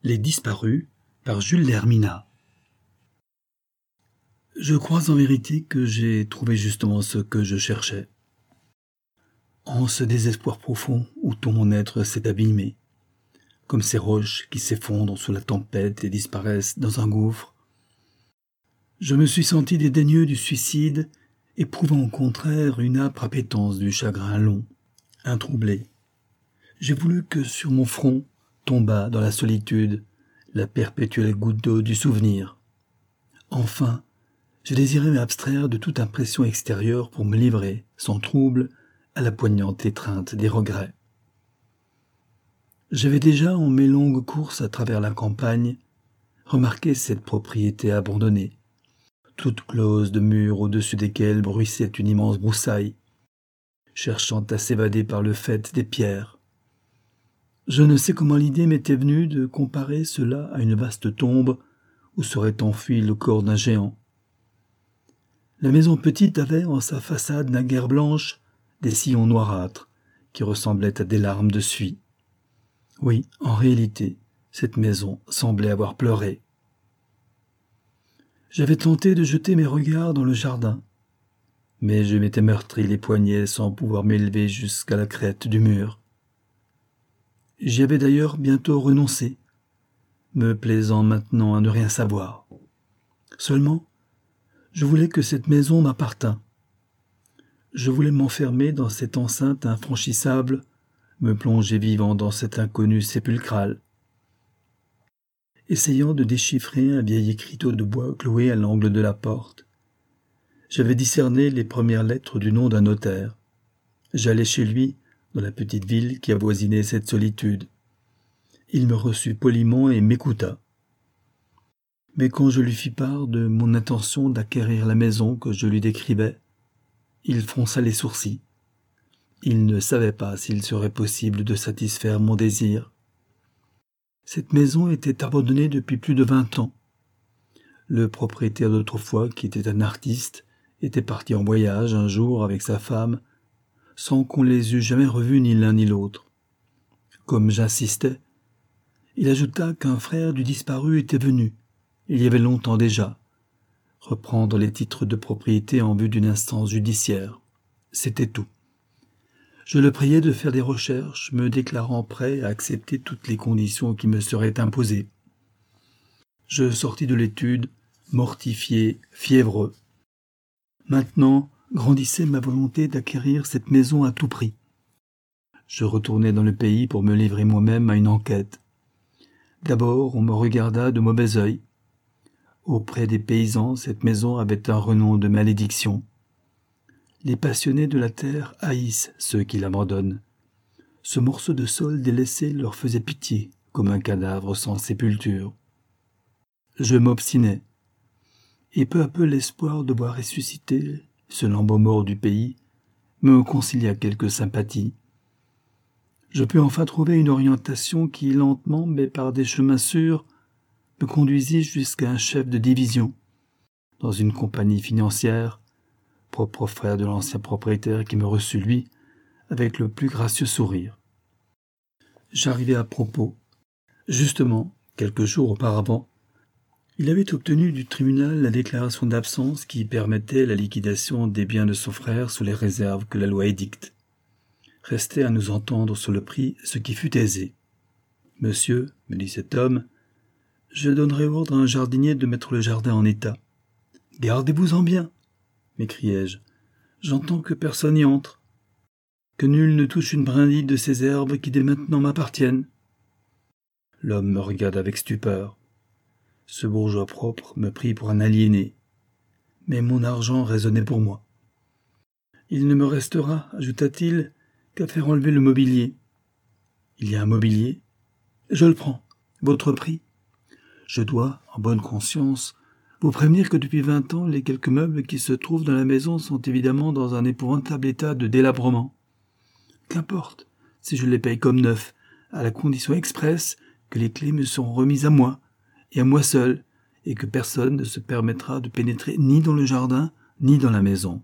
Les disparus par Jules Lhermina. Je crois en vérité que j'ai trouvé justement ce que je cherchais. En ce désespoir profond où tout mon être s'est abîmé, comme ces roches qui s'effondrent sous la tempête et disparaissent dans un gouffre, je me suis senti dédaigneux du suicide, éprouvant au contraire une âpre appétence du chagrin long, introublé. J'ai voulu que sur mon front tombât dans la solitude la perpétuelle goutte d'eau du souvenir. Enfin, je désirais m'abstraire de toute impression extérieure pour me livrer, sans trouble, à la poignante étreinte des regrets. J'avais déjà, en mes longues courses à travers la campagne, remarqué cette propriété abandonnée, toute close de murs au-dessus desquels bruissait une immense broussaille, cherchant à s'évader par le faîte des pierres. Je ne sais comment l'idée m'était venue de comparer cela à une vaste tombe où serait enfui le corps d'un géant. La maison petite avait, en sa façade naguère blanche, des sillons noirâtres qui ressemblaient à des larmes de suie. Oui, en réalité, cette maison semblait avoir pleuré. J'avais tenté de jeter mes regards dans le jardin, mais je m'étais meurtri les poignets sans pouvoir m'élever jusqu'à la crête du mur. J'y avais d'ailleurs bientôt renoncé, me plaisant maintenant à ne rien savoir. Seulement, je voulais que cette maison m'appartînt. Je voulais m'enfermer dans cette enceinte infranchissable, me plonger vivant dans cet inconnu sépulcral. Essayant de déchiffrer un vieil écriteau de bois cloué à l'angle de la porte, j'avais discerné les premières lettres du nom d'un notaire. J'allai chez lui, dans la petite ville qui avoisinait cette solitude. Il me reçut poliment et m'écouta. Mais quand je lui fis part de mon intention d'acquérir la maison que je lui décrivais, il fronça les sourcils. Il ne savait pas s'il serait possible de satisfaire mon désir. Cette maison était abandonnée depuis plus de 20 ans. Le propriétaire d'autrefois, qui était un artiste, était parti en voyage un jour avec sa femme, sans qu'on les eût jamais revus ni l'un ni l'autre. Comme j'insistais, il ajouta qu'un frère du disparu était venu, il y avait longtemps déjà, reprendre les titres de propriété en vue d'une instance judiciaire. C'était tout. Je le priai de faire des recherches, me déclarant prêt à accepter toutes les conditions qui me seraient imposées. Je sortis de l'étude, mortifié, fiévreux. Maintenant, grandissait ma volonté d'acquérir cette maison à tout prix. Je retournai dans le pays pour me livrer moi-même à une enquête. D'abord, on me regarda de mauvais œil. Auprès des paysans, cette maison avait un renom de malédiction. Les passionnés de la terre haïssent ceux qui l'abandonnent. Ce morceau de sol délaissé leur faisait pitié, comme un cadavre sans sépulture. Je m'obstinai, et peu à peu l'espoir de voir ressusciter ce lambeau mort du pays me concilia quelques sympathies. Je pus enfin trouver une orientation qui, lentement, mais par des chemins sûrs, me conduisit jusqu'à un chef de division, dans une compagnie financière, propre frère de l'ancien propriétaire qui me reçut, lui, avec le plus gracieux sourire. J'arrivai à propos. Justement, quelques jours auparavant, il avait obtenu du tribunal la déclaration d'absence qui permettait la liquidation des biens de son frère sous les réserves que la loi édicte. Restait à nous entendre sur le prix ce qui fut aisé. « Monsieur, me dit cet homme, je donnerai ordre à un jardinier de mettre le jardin en état. »« Gardez-vous-en bien !» m'écriai-je. « J'entends que personne n'y entre, que nul ne touche une brindille de ces herbes qui dès maintenant m'appartiennent. » L'homme me regarda avec stupeur. Ce bourgeois propre me prit pour un aliéné, mais mon argent résonnait pour moi. « Il ne me restera, ajouta-t-il, qu'à faire enlever le mobilier. »« Il y a un mobilier ? Je le prends. Votre prix ? » Je dois, en bonne conscience, vous prévenir que depuis 20 ans, les quelques meubles qui se trouvent dans la maison sont évidemment dans un épouvantable état de délabrement. Qu'importe, si je les paye comme neufs, à la condition expresse que les clés me seront remises à moi, et à moi seul, et que personne ne se permettra de pénétrer ni dans le jardin, ni dans la maison.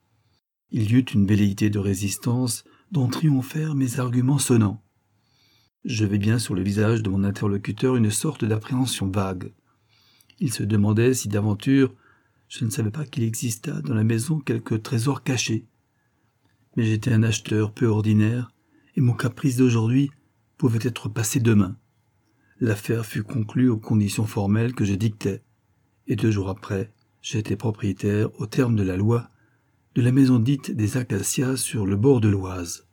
Il y eut une velléité de résistance dont triomphèrent mes arguments sonnants. Je vis bien sur le visage de mon interlocuteur une sorte d'appréhension vague. Il se demandait si d'aventure je ne savais pas qu'il existât dans la maison quelque trésor caché. Mais j'étais un acheteur peu ordinaire, et mon caprice d'aujourd'hui pouvait être passé demain. L'affaire fut conclue aux conditions formelles que je dictais, et 2 jours après, j'étais propriétaire, au terme de la loi, de la maison dite des Acacias sur le bord de l'Oise.